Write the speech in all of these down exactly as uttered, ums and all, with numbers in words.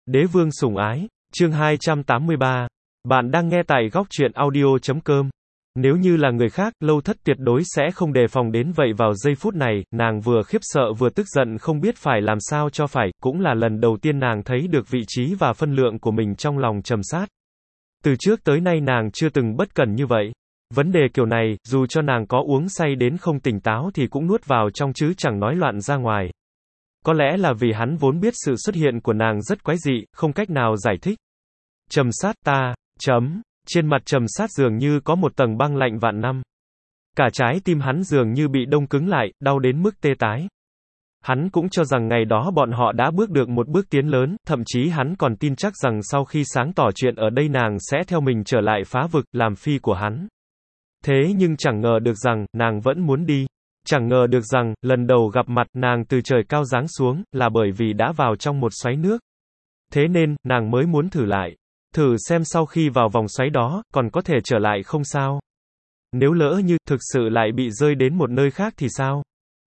Đế vương sủng ái, chương hai trăm tám mươi ba. Bạn đang nghe tại góc truyện audio chấm com. Nếu như là người khác, Lâu Thất tuyệt đối sẽ không đề phòng đến vậy vào giây phút này, nàng vừa khiếp sợ vừa tức giận không biết phải làm sao cho phải, cũng là lần đầu tiên nàng thấy được vị trí và phân lượng của mình trong lòng Trầm Sát. Từ trước tới nay nàng chưa từng bất cẩn như vậy. Vấn đề kiểu này, dù cho nàng có uống say đến không tỉnh táo thì cũng nuốt vào trong chứ chẳng nói loạn ra ngoài. Có lẽ là vì hắn vốn biết sự xuất hiện của nàng rất quái dị, không cách nào giải thích. Trầm Sát ta, chấm, trên mặt Trầm Sát dường như có một tầng băng lạnh vạn năm. Cả trái tim hắn dường như bị đông cứng lại, đau đến mức tê tái. Hắn cũng cho rằng ngày đó bọn họ đã bước được một bước tiến lớn, thậm chí hắn còn tin chắc rằng sau khi sáng tỏ chuyện ở đây nàng sẽ theo mình trở lại phá vực, làm phi của hắn. Thế nhưng chẳng ngờ được rằng, nàng vẫn muốn đi. Chẳng ngờ được rằng, lần đầu gặp mặt, nàng từ trời cao giáng xuống, là bởi vì đã vào trong một xoáy nước. Thế nên, nàng mới muốn thử lại. Thử xem sau khi vào vòng xoáy đó, còn có thể trở lại không sao? Nếu lỡ như, thực sự lại bị rơi đến một nơi khác thì sao?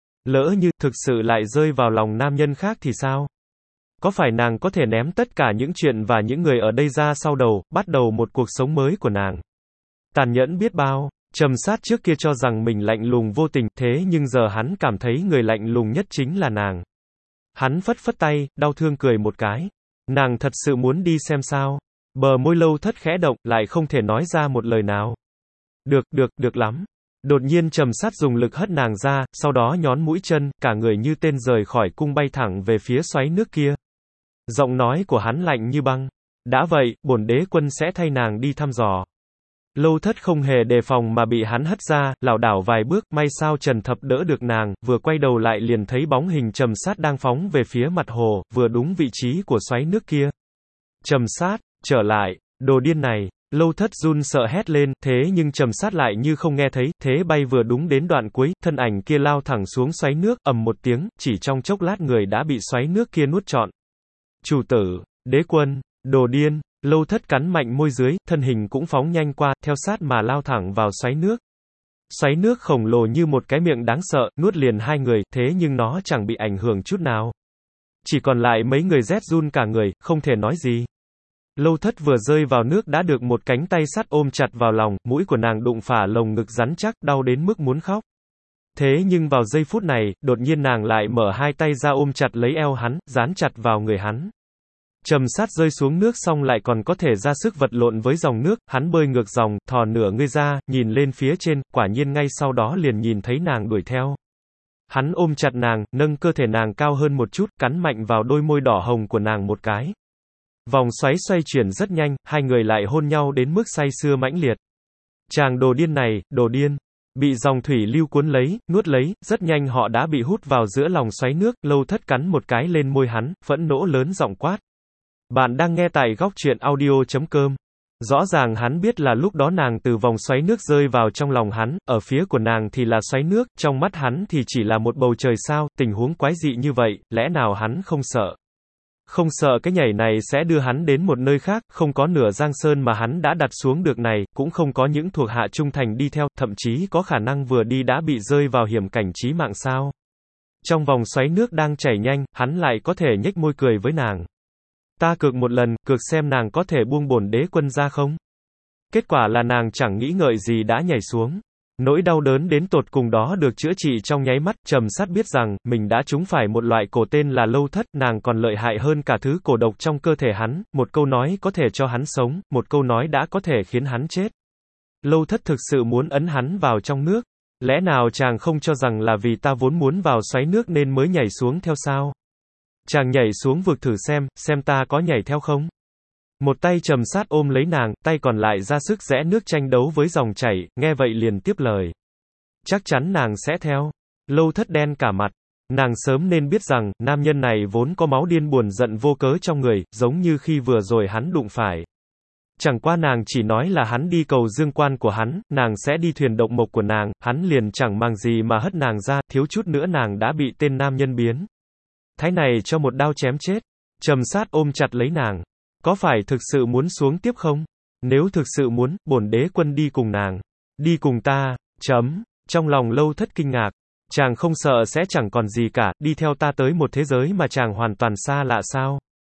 Lỡ như, thực sự lại rơi vào lòng nam nhân khác thì sao? Có phải nàng có thể ném tất cả những chuyện và những người ở đây ra sau đầu, bắt đầu một cuộc sống mới của nàng? Tàn nhẫn biết bao. Trầm Sát trước kia cho rằng mình lạnh lùng vô tình, thế nhưng giờ hắn cảm thấy người lạnh lùng nhất chính là nàng. Hắn phất phất tay, đau thương cười một cái. Nàng thật sự muốn đi xem sao? Bờ môi Lâu Thất khẽ động, lại không thể nói ra một lời nào. Được, được, được lắm. Đột nhiên Trầm Sát dùng lực hất nàng ra, sau đó nhón mũi chân, cả người như tên rời khỏi cung bay thẳng về phía xoáy nước kia. Giọng nói của hắn lạnh như băng. Đã vậy, bổn đế quân sẽ thay nàng đi thăm dò. Lâu Thất không hề đề phòng mà bị hắn hất ra, lảo đảo vài bước, may sao Trần Thập đỡ được nàng, vừa quay đầu lại liền thấy bóng hình Trầm Sát đang phóng về phía mặt hồ, vừa đúng vị trí của xoáy nước kia. Trầm Sát, trở lại, đồ điên này. Lâu Thất run sợ hét lên, thế nhưng Trầm Sát lại như không nghe thấy, thế bay vừa đúng đến đoạn cuối, thân ảnh kia lao thẳng xuống xoáy nước, ầm một tiếng, chỉ trong chốc lát người đã bị xoáy nước kia nuốt trọn. Chủ tử, đế quân, đồ điên. Lâu Thất cắn mạnh môi dưới, thân hình cũng phóng nhanh qua, theo sát mà lao thẳng vào xoáy nước. Xoáy nước khổng lồ như một cái miệng đáng sợ, nuốt liền hai người, thế nhưng nó chẳng bị ảnh hưởng chút nào. Chỉ còn lại mấy người rét run cả người, không thể nói gì. Lâu Thất vừa rơi vào nước đã được một cánh tay sắt ôm chặt vào lòng, mũi của nàng đụng phả lồng ngực rắn chắc, đau đến mức muốn khóc. Thế nhưng vào giây phút này, đột nhiên nàng lại mở hai tay ra ôm chặt lấy eo hắn, dán chặt vào người hắn. Trầm Sát rơi xuống nước xong lại còn có thể ra sức vật lộn với dòng nước, hắn bơi ngược dòng, thò nửa người ra, nhìn lên phía trên, quả nhiên ngay sau đó liền nhìn thấy nàng đuổi theo. Hắn ôm chặt nàng, nâng cơ thể nàng cao hơn một chút, cắn mạnh vào đôi môi đỏ hồng của nàng một cái. Vòng xoáy xoay chuyển rất nhanh, hai người lại hôn nhau đến mức say sưa mãnh liệt. Chàng đồ điên này, đồ điên. Bị dòng thủy lưu cuốn lấy, nuốt lấy, rất nhanh họ đã bị hút vào giữa lòng xoáy nước, Lâu Thất cắn một cái lên môi hắn, phẫn nộ lớn giọng quát. Bạn đang nghe tại góc truyện audio chấm com. Rõ ràng hắn biết là lúc đó nàng từ vòng xoáy nước rơi vào trong lòng hắn, ở phía của nàng thì là xoáy nước, trong mắt hắn thì chỉ là một bầu trời sao, tình huống quái dị như vậy, lẽ nào hắn không sợ? Không sợ cái nhảy này sẽ đưa hắn đến một nơi khác, không có nửa giang sơn mà hắn đã đặt xuống được này, cũng không có những thuộc hạ trung thành đi theo, thậm chí có khả năng vừa đi đã bị rơi vào hiểm cảnh chí mạng sao? Trong vòng xoáy nước đang chảy nhanh, hắn lại có thể nhếch môi cười với nàng. Ta cược một lần, cược xem nàng có thể buông bổn đế quân ra không? Kết quả là nàng chẳng nghĩ ngợi gì đã nhảy xuống. Nỗi đau đớn đến tột cùng đó được chữa trị trong nháy mắt, Trầm Sát biết rằng, mình đã trúng phải một loại cổ tên là Lâu Thất, nàng còn lợi hại hơn cả thứ cổ độc trong cơ thể hắn, một câu nói có thể cho hắn sống, một câu nói đã có thể khiến hắn chết. Lâu Thất thực sự muốn ấn hắn vào trong nước. Lẽ nào chàng không cho rằng là vì ta vốn muốn vào xoáy nước nên mới nhảy xuống theo sao? Chàng nhảy xuống vực thử xem, xem ta có nhảy theo không? Một tay Trầm Sát ôm lấy nàng, tay còn lại ra sức rẽ nước tranh đấu với dòng chảy, nghe vậy liền tiếp lời. Chắc chắn nàng sẽ theo. Lâu Thất đen cả mặt. Nàng sớm nên biết rằng, nam nhân này vốn có máu điên buồn giận vô cớ trong người, giống như khi vừa rồi hắn đụng phải. Chẳng qua nàng chỉ nói là hắn đi cầu dương quan của hắn, nàng sẽ đi thuyền động mộc của nàng, hắn liền chẳng màng gì mà hất nàng ra, thiếu chút nữa nàng đã bị tên nam nhân biến thái này cho một đao chém chết. Trầm Sát ôm chặt lấy nàng. Có phải thực sự muốn xuống tiếp không? Nếu thực sự muốn, bổn đế quân đi cùng nàng. Đi cùng ta, chấm. Trong lòng Lâu Thất kinh ngạc. Chàng không sợ sẽ chẳng còn gì cả, đi theo ta tới một thế giới mà chàng hoàn toàn xa lạ sao?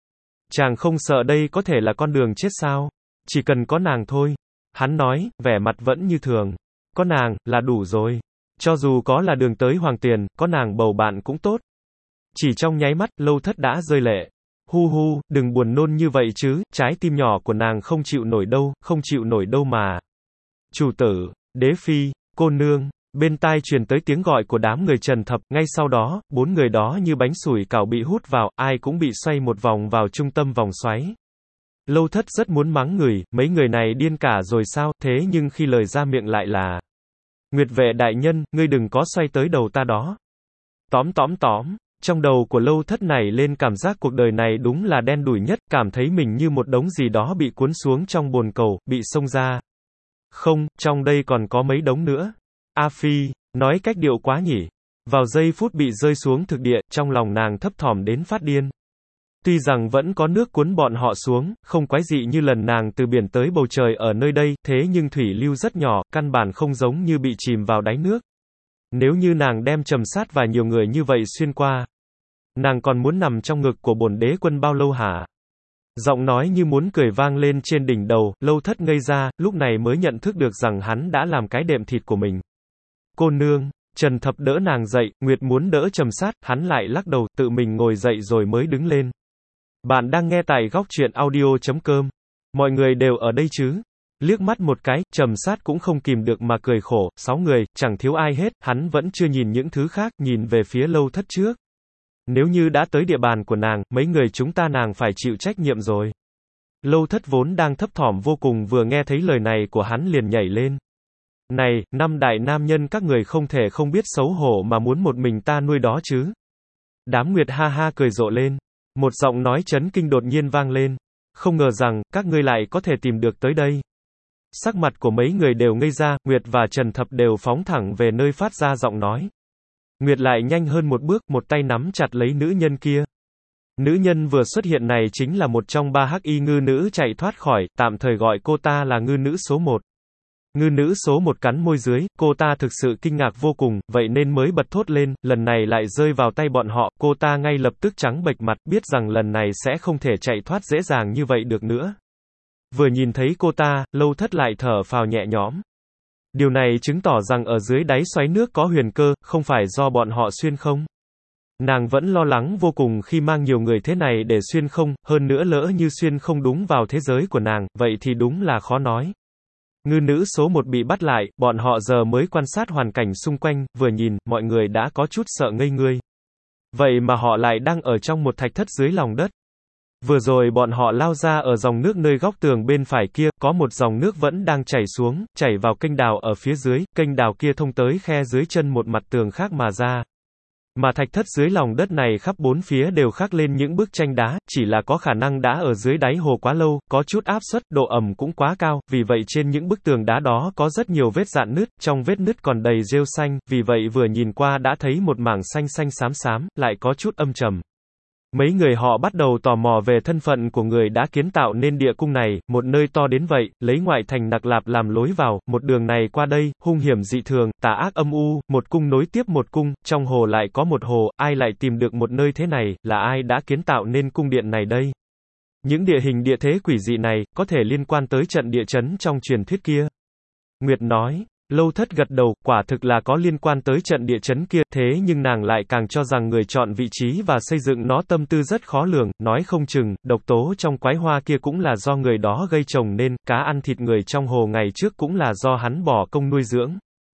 Chàng không sợ đây có thể là con đường chết sao? Chỉ cần có nàng thôi. Hắn nói, vẻ mặt vẫn như thường. Có nàng, là đủ rồi. Cho dù có là đường tới hoàng tiền, có nàng bầu bạn cũng tốt. Chỉ trong nháy mắt, Lâu Thất đã rơi lệ. Hu hu, đừng buồn nôn như vậy chứ, trái tim nhỏ của nàng không chịu nổi đâu, không chịu nổi đâu mà. Chủ tử, đế phi, cô nương. Bên tai truyền tới tiếng gọi của đám người Trần Thập, ngay sau đó, bốn người đó như bánh sủi cảo bị hút vào, ai cũng bị xoay một vòng vào trung tâm vòng xoáy. Lâu Thất rất muốn mắng người, mấy người này điên cả rồi sao, thế nhưng khi lời ra miệng lại là: Nguyệt vệ đại nhân, ngươi đừng có xoay tới đầu ta đó. Tóm tóm tóm, trong đầu của Lâu Thất này lên cảm giác cuộc đời này đúng là đen đủi nhất, cảm thấy mình như một đống gì đó bị cuốn xuống trong bồn cầu, bị xông ra. Không, trong đây còn có mấy đống nữa. A Phi, nói cách điệu quá nhỉ. Vào giây phút bị rơi xuống thực địa, trong lòng nàng thấp thỏm đến phát điên. Tuy rằng vẫn có nước cuốn bọn họ xuống, không quái dị như lần nàng từ biển tới bầu trời ở nơi đây, thế nhưng thủy lưu rất nhỏ, căn bản không giống như bị chìm vào đáy nước. Nếu như nàng đem Trầm Sát và nhiều người như vậy xuyên qua, nàng còn muốn nằm trong ngực của bổn đế quân bao lâu hả? Giọng nói như muốn cười vang lên trên đỉnh đầu, Lâu Thất ngây ra, lúc này mới nhận thức được rằng hắn đã làm cái đệm thịt của mình. Cô nương, Trần Thập đỡ nàng dậy, Nguyệt muốn đỡ Trầm Sát, hắn lại lắc đầu, tự mình ngồi dậy rồi mới đứng lên. Bạn đang nghe tại góc truyện audio chấm com. Mọi người đều ở đây chứ? Liếc mắt một cái, Trầm Sát cũng không kìm được mà cười khổ, sáu người, chẳng thiếu ai hết, hắn vẫn chưa nhìn những thứ khác, nhìn về phía Lâu Thất trước. Nếu như đã tới địa bàn của nàng, mấy người chúng ta nàng phải chịu trách nhiệm rồi. Lâu Thất vốn đang thấp thỏm vô cùng vừa nghe thấy lời này của hắn liền nhảy lên. Này, năm đại nam nhân các người không thể không biết xấu hổ mà muốn một mình ta nuôi đó chứ. Đám Nguyệt ha ha cười rộ lên. Một giọng nói chấn kinh đột nhiên vang lên. Không ngờ rằng, các ngươi lại có thể tìm được tới đây. Sắc mặt của mấy người đều ngây ra, Nguyệt và Trần Thập đều phóng thẳng về nơi phát ra giọng nói. Nguyệt lại nhanh hơn một bước, một tay nắm chặt lấy nữ nhân kia. Nữ nhân vừa xuất hiện này chính là một trong ba hắc y ngư nữ chạy thoát khỏi, tạm thời gọi cô ta là ngư nữ số một. Ngư nữ số một cắn môi dưới, cô ta thực sự kinh ngạc vô cùng, vậy nên mới bật thốt lên, lần này lại rơi vào tay bọn họ, cô ta ngay lập tức trắng bệch mặt, biết rằng lần này sẽ không thể chạy thoát dễ dàng như vậy được nữa. Vừa nhìn thấy cô ta, Lâu Thất lại thở phào nhẹ nhõm. Điều này chứng tỏ rằng ở dưới đáy xoáy nước có huyền cơ, không phải do bọn họ xuyên không. Nàng vẫn lo lắng vô cùng khi mang nhiều người thế này để xuyên không, hơn nữa lỡ như xuyên không đúng vào thế giới của nàng, vậy thì đúng là khó nói. Ngư nữ số một bị bắt lại, bọn họ giờ mới quan sát hoàn cảnh xung quanh, vừa nhìn, mọi người đã có chút sợ ngây người. Vậy mà họ lại đang ở trong một thạch thất dưới lòng đất. Vừa rồi bọn họ lao ra ở dòng nước nơi góc tường bên phải kia, có một dòng nước vẫn đang chảy xuống, chảy vào kênh đào ở phía dưới, kênh đào kia thông tới khe dưới chân một mặt tường khác mà ra. Mà thạch thất dưới lòng đất này khắp bốn phía đều khắc lên những bức tranh đá, chỉ là có khả năng đá ở dưới đáy hồ quá lâu, có chút áp suất, độ ẩm cũng quá cao, vì vậy trên những bức tường đá đó có rất nhiều vết rạn nứt, trong vết nứt còn đầy rêu xanh, vì vậy vừa nhìn qua đã thấy một mảng xanh xanh xám xám, lại có chút âm trầm. Mấy người họ bắt đầu tò mò về thân phận của người đã kiến tạo nên địa cung này, một nơi to đến vậy, lấy ngoại thành Nặc Lạp làm lối vào, một đường này qua đây, hung hiểm dị thường, tà ác âm u, một cung nối tiếp một cung, trong hồ lại có một hồ, ai lại tìm được một nơi thế này, là ai đã kiến tạo nên cung điện này đây? Những địa hình địa thế quỷ dị này, có thể liên quan tới trận địa chấn trong truyền thuyết kia. Nguyệt nói. Lâu Thất gật đầu, quả thực là có liên quan tới trận địa chấn kia, thế nhưng nàng lại càng cho rằng người chọn vị trí và xây dựng nó tâm tư rất khó lường, nói không chừng, độc tố trong quái hoa kia cũng là do người đó gây trồng nên, cá ăn thịt người trong hồ ngày trước cũng là do hắn bỏ công nuôi dưỡng.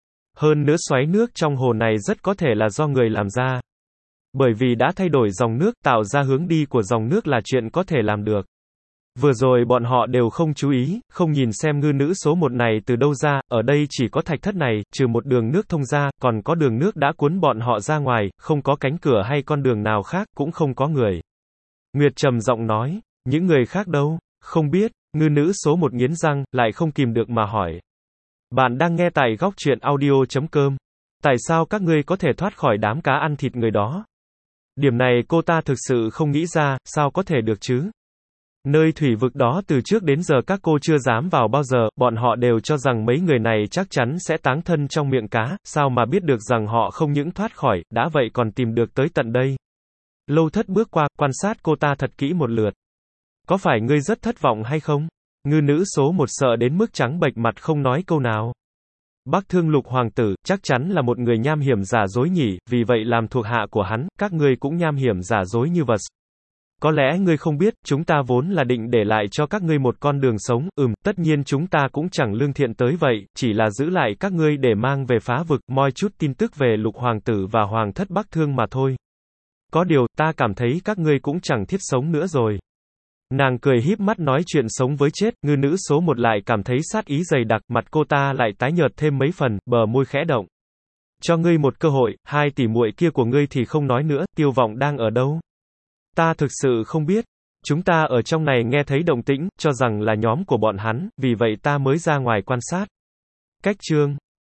Hơn nữa xoáy nước trong hồ này rất có thể là do người làm ra. Bởi vì đã thay đổi dòng nước, tạo ra hướng đi của dòng nước là chuyện có thể làm được. Vừa rồi bọn họ đều không chú ý, không nhìn xem ngư nữ số một này từ đâu ra, ở đây chỉ có thạch thất này, trừ một đường nước thông ra, còn có đường nước đã cuốn bọn họ ra ngoài, không có cánh cửa hay con đường nào khác, cũng không có người. Nguyệt trầm giọng nói, những người khác đâu? Không biết, ngư nữ số một nghiến răng, lại không kìm được mà hỏi. Bạn đang nghe tại góc truyện audio chấm com. Tại sao các ngươi có thể thoát khỏi đám cá ăn thịt người đó? Điểm này cô ta thực sự không nghĩ ra, sao có thể được chứ? Nơi thủy vực đó từ trước đến giờ các cô chưa dám vào bao giờ, bọn họ đều cho rằng mấy người này chắc chắn sẽ táng thân trong miệng cá, sao mà biết được rằng họ không những thoát khỏi, đã vậy còn tìm được tới tận đây. Lâu Thất bước qua, quan sát cô ta thật kỹ một lượt. Có phải ngươi rất thất vọng hay không? Ngư nữ số một sợ đến mức trắng bệch mặt không nói câu nào. Bắc Thương Lục Hoàng tử, chắc chắn là một người nham hiểm giả dối nhỉ, vì vậy làm thuộc hạ của hắn, các ngươi cũng nham hiểm giả dối như vật. Có lẽ ngươi không biết, chúng ta vốn là định để lại cho các ngươi một con đường sống, ừm, tất nhiên chúng ta cũng chẳng lương thiện tới vậy, chỉ là giữ lại các ngươi để mang về phá vực, moi chút tin tức về Lục Hoàng tử và Hoàng thất Bắc Thương mà thôi. Có điều, ta cảm thấy các ngươi cũng chẳng thiết sống nữa rồi. Nàng cười híp mắt nói chuyện sống với chết, ngư nữ số một lại cảm thấy sát ý dày đặc, mặt cô ta lại tái nhợt thêm mấy phần, bờ môi khẽ động. Cho ngươi một cơ hội, hai tỷ muội kia của ngươi thì không nói nữa, Tiêu Vọng đang ở đâu? Ta thực sự không biết. Chúng ta ở trong này nghe thấy động tĩnh, cho rằng là nhóm của bọn hắn, vì vậy ta mới ra ngoài quan sát. Cách chương